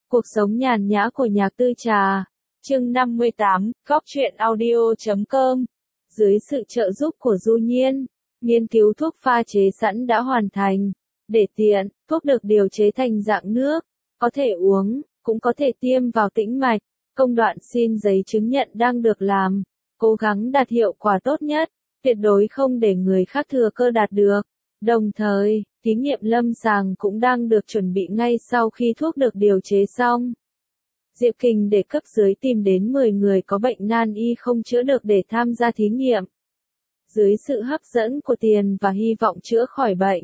Cuộc sống nhàn nhã của Nhạc Tư Trà. Chương 58, Góc truyện audio.com. Dưới sự trợ giúp của Du Nhiên, nghiên cứu thuốc pha chế sẵn đã hoàn thành. Để tiện, thuốc được điều chế thành dạng nước, có thể uống, cũng có thể tiêm vào tĩnh mạch. Công đoạn xin giấy chứng nhận đang được làm, cố gắng đạt hiệu quả tốt nhất, tuyệt đối không để người khác thừa cơ đạt được. Đồng thời, thí nghiệm lâm sàng cũng đang được chuẩn bị ngay sau khi thuốc được điều chế xong. Diệp Kình để cấp dưới tìm đến 10 người có bệnh nan y không chữa được để tham gia thí nghiệm. Dưới sự hấp dẫn của tiền và hy vọng chữa khỏi bệnh,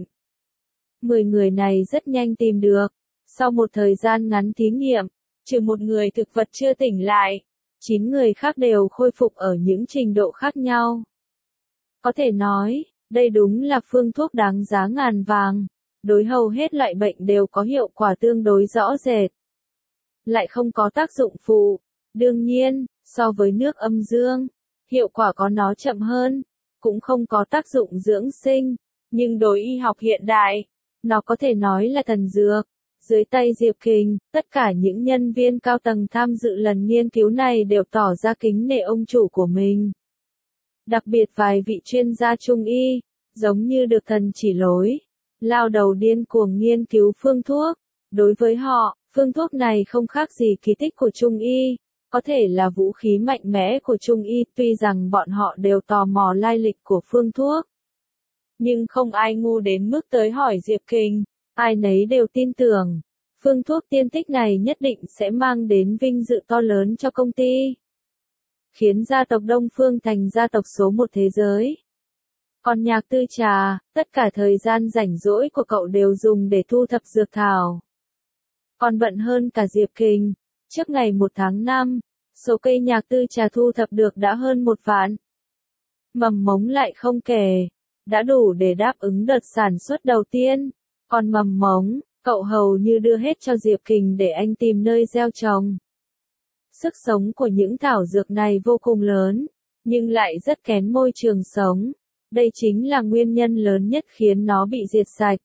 10 người này rất nhanh tìm được. Sau một thời gian ngắn thí nghiệm, trừ một người thực vật chưa tỉnh lại, 9 người khác đều khôi phục ở những trình độ khác nhau. Có thể nói, đây đúng là phương thuốc đáng giá ngàn vàng, đối hầu hết loại bệnh đều có hiệu quả tương đối rõ rệt, lại không có tác dụng phụ. Đương nhiên, so với nước âm dương, hiệu quả có nó chậm hơn, cũng không có tác dụng dưỡng sinh, nhưng đối y học hiện đại, nó có thể nói là thần dược. Dưới tay Diệp Kình, tất cả những nhân viên cao tầng tham dự lần nghiên cứu này đều tỏ ra kính nể ông chủ của mình. Đặc biệt vài vị chuyên gia trung y, giống như được thần chỉ lối, lao đầu điên cuồng nghiên cứu phương thuốc. Đối với họ, phương thuốc này không khác gì kỳ tích của trung y, có thể là vũ khí mạnh mẽ của trung y, tuy rằng bọn họ đều tò mò lai lịch của phương thuốc. Nhưng không ai ngu đến mức tới hỏi Diệp Kình, ai nấy đều tin tưởng, phương thuốc tiên tích này nhất định sẽ mang đến vinh dự to lớn cho công ty, khiến gia tộc Đông Phương thành gia tộc số 1 thế giới. Còn Nhạc Tư Trà, tất cả thời gian rảnh rỗi của cậu đều dùng để thu thập dược thảo. Còn bận hơn cả Diệp Kình, trước ngày 1 tháng 5, số cây Nhạc Tư Trà thu thập được đã hơn 1 vạn. Mầm mống lại không kể, đã đủ để đáp ứng đợt sản xuất đầu tiên. Còn mầm mống, cậu hầu như đưa hết cho Diệp Kình để anh tìm nơi gieo trồng. Sức sống của những thảo dược này vô cùng lớn, nhưng lại rất kén môi trường sống. Đây chính là nguyên nhân lớn nhất khiến nó bị diệt sạch.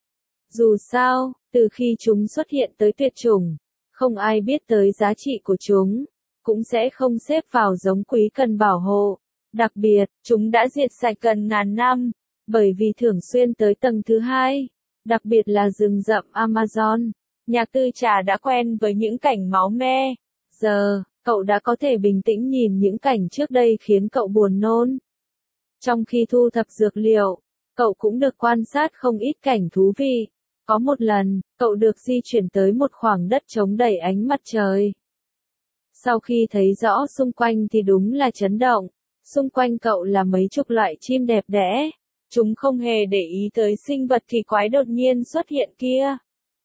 Dù sao, từ khi chúng xuất hiện tới tuyệt chủng, không ai biết tới giá trị của chúng, cũng sẽ không xếp vào giống quý cần bảo hộ. Đặc biệt, chúng đã diệt sạch gần ngàn năm, bởi vì thường xuyên tới tầng thứ 2, đặc biệt là rừng rậm Amazon. Nhạc Tư Trà đã quen với những cảnh máu me. Giờ, cậu đã có thể bình tĩnh nhìn những cảnh trước đây khiến cậu buồn nôn. Trong khi thu thập dược liệu, cậu cũng được quan sát không ít cảnh thú vị. Có một lần, cậu được di chuyển tới một khoảng đất trống đầy ánh mặt trời. Sau khi thấy rõ xung quanh thì đúng là chấn động. Xung quanh cậu là mấy chục loại chim đẹp đẽ. Chúng không hề để ý tới sinh vật kỳ quái đột nhiên xuất hiện kia.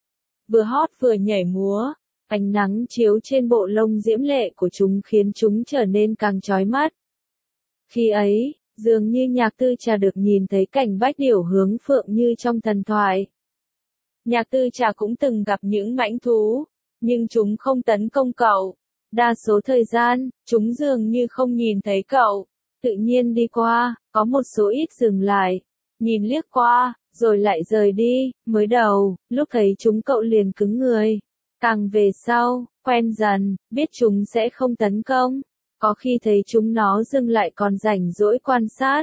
Vừa hót vừa nhảy múa, ánh nắng chiếu trên bộ lông diễm lệ của chúng khiến chúng trở nên càng chói mắt. Khi ấy, dường như Nhạc Tư Trà được nhìn thấy cảnh bách điểu hướng phượng như trong thần thoại. Nhạc Tư Trà cũng từng gặp những mãnh thú, nhưng chúng không tấn công cậu. Đa số thời gian, chúng dường như không nhìn thấy cậu, tự nhiên đi qua, có một số ít dừng lại, nhìn liếc qua, rồi lại rời đi. Mới đầu, lúc thấy chúng cậu liền cứng người. Càng về sau, quen dần, biết chúng sẽ không tấn công. Có khi thấy chúng nó dừng lại còn rảnh rỗi quan sát.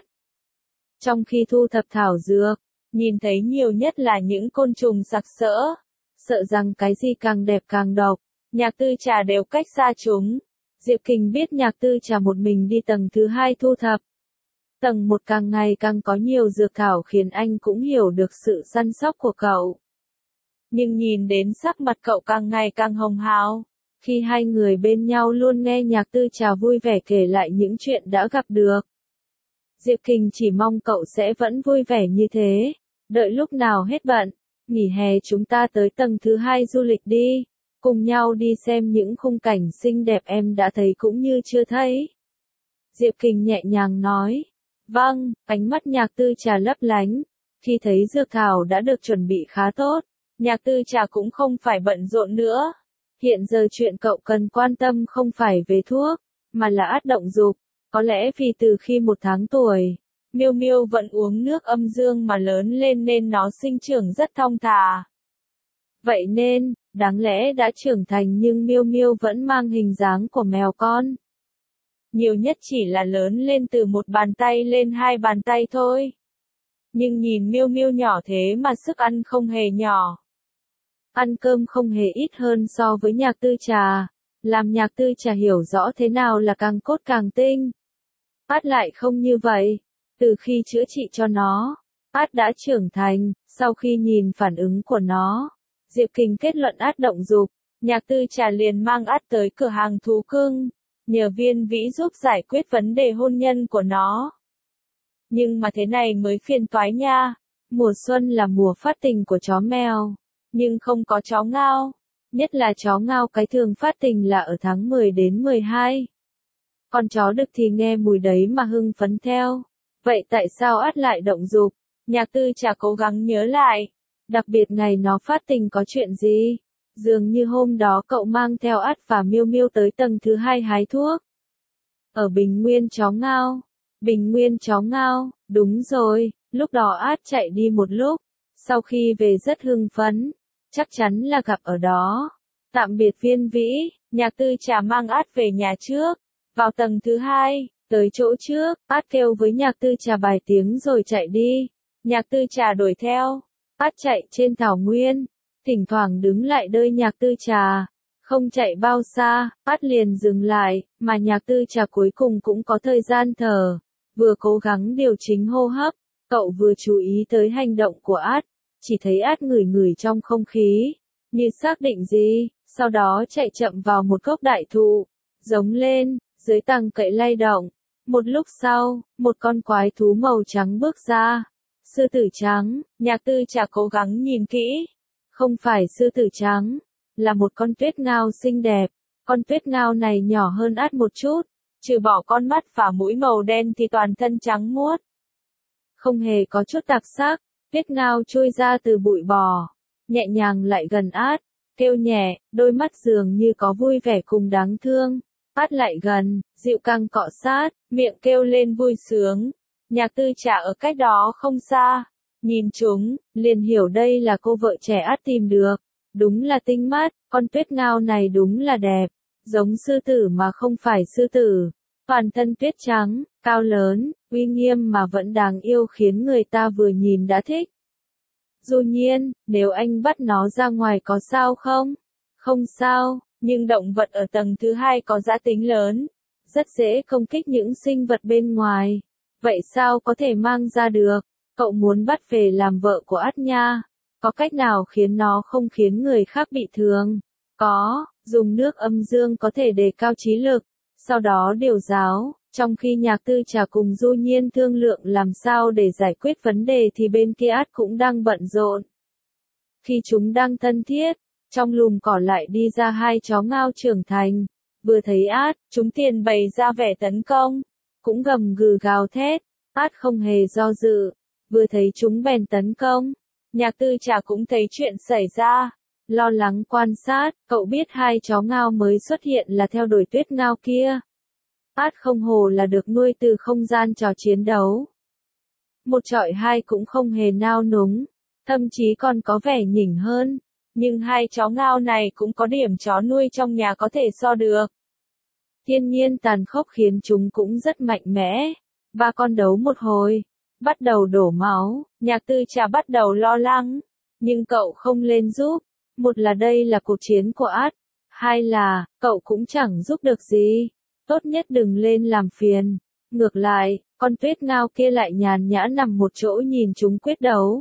Trong khi thu thập thảo dược, nhìn thấy nhiều nhất là những côn trùng sặc sỡ. Sợ rằng cái gì càng đẹp càng độc, Nhạc Tư Trà đều cách xa chúng. Diệp Kình biết Nhạc Tư Trà một mình đi tầng thứ 2 thu thập. Tầng 1 càng ngày càng có nhiều dược thảo khiến anh cũng hiểu được sự săn sóc của cậu. Nhưng nhìn đến sắc mặt cậu càng ngày càng hồng hào, khi hai người bên nhau luôn nghe Nhạc Tư Trà vui vẻ kể lại những chuyện đã gặp được. Diệp Kình chỉ mong cậu sẽ vẫn vui vẻ như thế, đợi lúc nào hết bận, nghỉ hè chúng ta tới tầng thứ 2 du lịch đi, cùng nhau đi xem những khung cảnh xinh đẹp em đã thấy cũng như chưa thấy. Diệp Kình nhẹ nhàng nói, vâng, ánh mắt Nhạc Tư Trà lấp lánh, khi thấy dược thảo đã được chuẩn bị khá tốt, Nhạc Tư Trà cũng không phải bận rộn nữa. Hiện giờ chuyện cậu cần quan tâm không phải về thuốc, mà là át động dục. Có lẽ vì từ khi 1 tháng tuổi, Miêu Miêu vẫn uống nước âm dương mà lớn lên nên nó sinh trưởng rất thong thả. Vậy nên, Đáng lẽ đã trưởng thành nhưng Miêu Miêu vẫn mang hình dáng của mèo con. Nhiều nhất chỉ là lớn lên từ một bàn tay lên hai bàn tay thôi. Nhưng nhìn Miêu Miêu nhỏ thế mà sức ăn không hề nhỏ. Ăn cơm không hề ít hơn so với Nhạc Tư Trà, làm Nhạc Tư Trà hiểu rõ thế nào là càng cốt càng tinh. Át lại không như vậy, từ khi chữa trị cho nó, Át đã trưởng thành. Sau khi nhìn phản ứng của nó, Diệp Kình kết luận Át động dục, Nhạc Tư Trà liền mang Át tới cửa hàng thú cưng, nhờ Viên Vĩ giúp giải quyết vấn đề hôn nhân của nó. Nhưng mà thế này mới phiền toái nha, mùa xuân là mùa phát tình của chó mèo, nhưng không có chó ngao, nhất là chó ngao cái thường phát tình là ở tháng 10 đến 12. Con chó đực thì nghe mùi đấy mà hưng phấn theo. Vậy tại sao Át lại động dục? Nhạc Tư Trà cố gắng nhớ lại. Đặc biệt ngày nó phát tình có chuyện gì? Dường như hôm đó cậu mang theo Át và Miêu Miêu tới tầng thứ 2 hái thuốc. Ở Bình Nguyên chó ngao. Bình Nguyên chó ngao, đúng rồi, lúc đó Át chạy đi một lúc. Sau khi về rất hưng phấn. Chắc chắn là gặp ở đó. Tạm biệt Viên Vĩ, Nhạc Tư Trà mang Át về nhà trước. Vào tầng thứ 2, tới chỗ trước, Át kêu với Nhạc Tư Trà vài tiếng rồi chạy đi. Nhạc Tư Trà đuổi theo. Át chạy trên thảo nguyên, thỉnh thoảng đứng lại đợi Nhạc Tư Trà. Không chạy bao xa, Át liền dừng lại, mà Nhạc Tư Trà cuối cùng cũng có thời gian thở. Vừa cố gắng điều chỉnh hô hấp, cậu vừa chú ý tới hành động của Át. Chỉ thấy Át ngửi ngửi trong không khí, như xác định gì, sau đó chạy chậm vào một gốc đại thụ, giống lên, dưới tầng cậy lay động. Một lúc sau, một con quái thú màu trắng bước ra. Sư tử trắng, Nhạc Tư Trà cố gắng nhìn kỹ. Không phải sư tử trắng, là một con tuyết ngao xinh đẹp. Con tuyết ngao này nhỏ hơn Át một chút, trừ bỏ con mắt và mũi màu đen thì toàn thân trắng muốt. Không hề có chút đặc sắc, tuyết ngao trôi ra từ bụi bò, nhẹ nhàng lại gần Át, kêu nhẹ, đôi mắt dường như có vui vẻ cùng đáng thương. Át lại gần, dịu căng cọ sát, miệng kêu lên vui sướng. Nhạc Tư Trà ở cách đó không xa, nhìn chúng, liền hiểu đây là cô vợ trẻ Át tìm được. Đúng là tinh mắt, con tuyết ngao này đúng là đẹp, giống sư tử mà không phải sư tử. Toàn thân tuyết trắng, cao lớn, uy nghiêm mà vẫn đáng yêu khiến người ta vừa nhìn đã thích. Du Nhiên, nếu anh bắt nó ra ngoài có sao không? Không sao, nhưng động vật ở tầng thứ 2 có dã tính lớn, rất dễ công kích những sinh vật bên ngoài. Vậy sao có thể mang ra được? Cậu muốn bắt về làm vợ của Át nha. Có cách nào khiến nó không khiến người khác bị thương? Có, dùng nước âm dương có thể đề cao trí lực, sau đó điều giáo. Trong khi Nhạc Tư Trà cùng Du Nhiên thương lượng làm sao để giải quyết vấn đề thì bên kia Át cũng đang bận rộn. Khi chúng đang thân thiết, trong lùm cỏ lại đi ra hai chó ngao trưởng thành. Vừa thấy Át, chúng tiền bày ra vẻ tấn công, cũng gầm gừ gào thét. Át không hề do dự, vừa thấy chúng bèn tấn công. Nhạc Tư Trà cũng thấy chuyện xảy ra, lo lắng quan sát, cậu biết hai chó ngao mới xuất hiện là theo đuổi tuyết ngao kia. Át không hồ là được nuôi từ không gian trò chiến đấu. Một chọi hai cũng không hề nao núng, thậm chí còn có vẻ nhỉnh hơn. Nhưng hai chó ngao này cũng có điểm chó nuôi trong nhà có thể so được. Thiên nhiên tàn khốc khiến chúng cũng rất mạnh mẽ. Ba con đấu một hồi, bắt đầu đổ máu, Nhạc Tư Trà bắt đầu lo lắng. Nhưng cậu không lên giúp. Một là đây là cuộc chiến của Át, hai là, cậu cũng chẳng giúp được gì. Tốt nhất đừng lên làm phiền. Ngược lại, con tuyết ngao kia lại nhàn nhã nằm một chỗ nhìn chúng quyết đấu.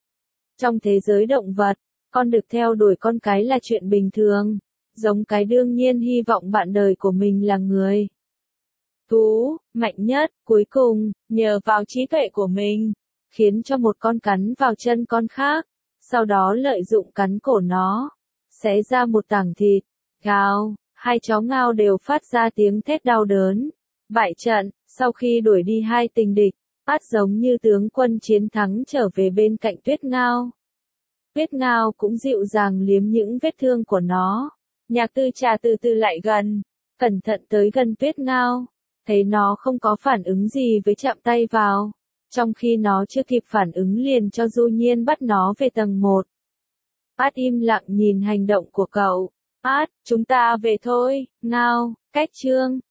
Trong thế giới động vật, con đực theo đuổi con cái là chuyện bình thường. Giống cái đương nhiên hy vọng bạn đời của mình là người thú mạnh nhất, cuối cùng, nhờ vào trí tuệ của mình, khiến cho một con cắn vào chân con khác, sau đó lợi dụng cắn cổ nó, xé ra một tảng thịt. Gào, hai chó ngao đều phát ra tiếng thét đau đớn. Bại trận, sau khi đuổi đi hai tình địch, Át giống như tướng quân chiến thắng trở về bên cạnh tuyết ngao. Tuyết ngao cũng dịu dàng liếm những vết thương của nó. Nhạc Tư Trà từ từ lại gần, cẩn thận tới gần tuyết ngao, thấy nó không có phản ứng gì với chạm tay vào. Trong khi nó chưa kịp phản ứng liền cho Du Nhiên bắt nó về tầng 1. Im lặng nhìn hành động của cậu. Chúng ta về thôi, Ngao, cách chương.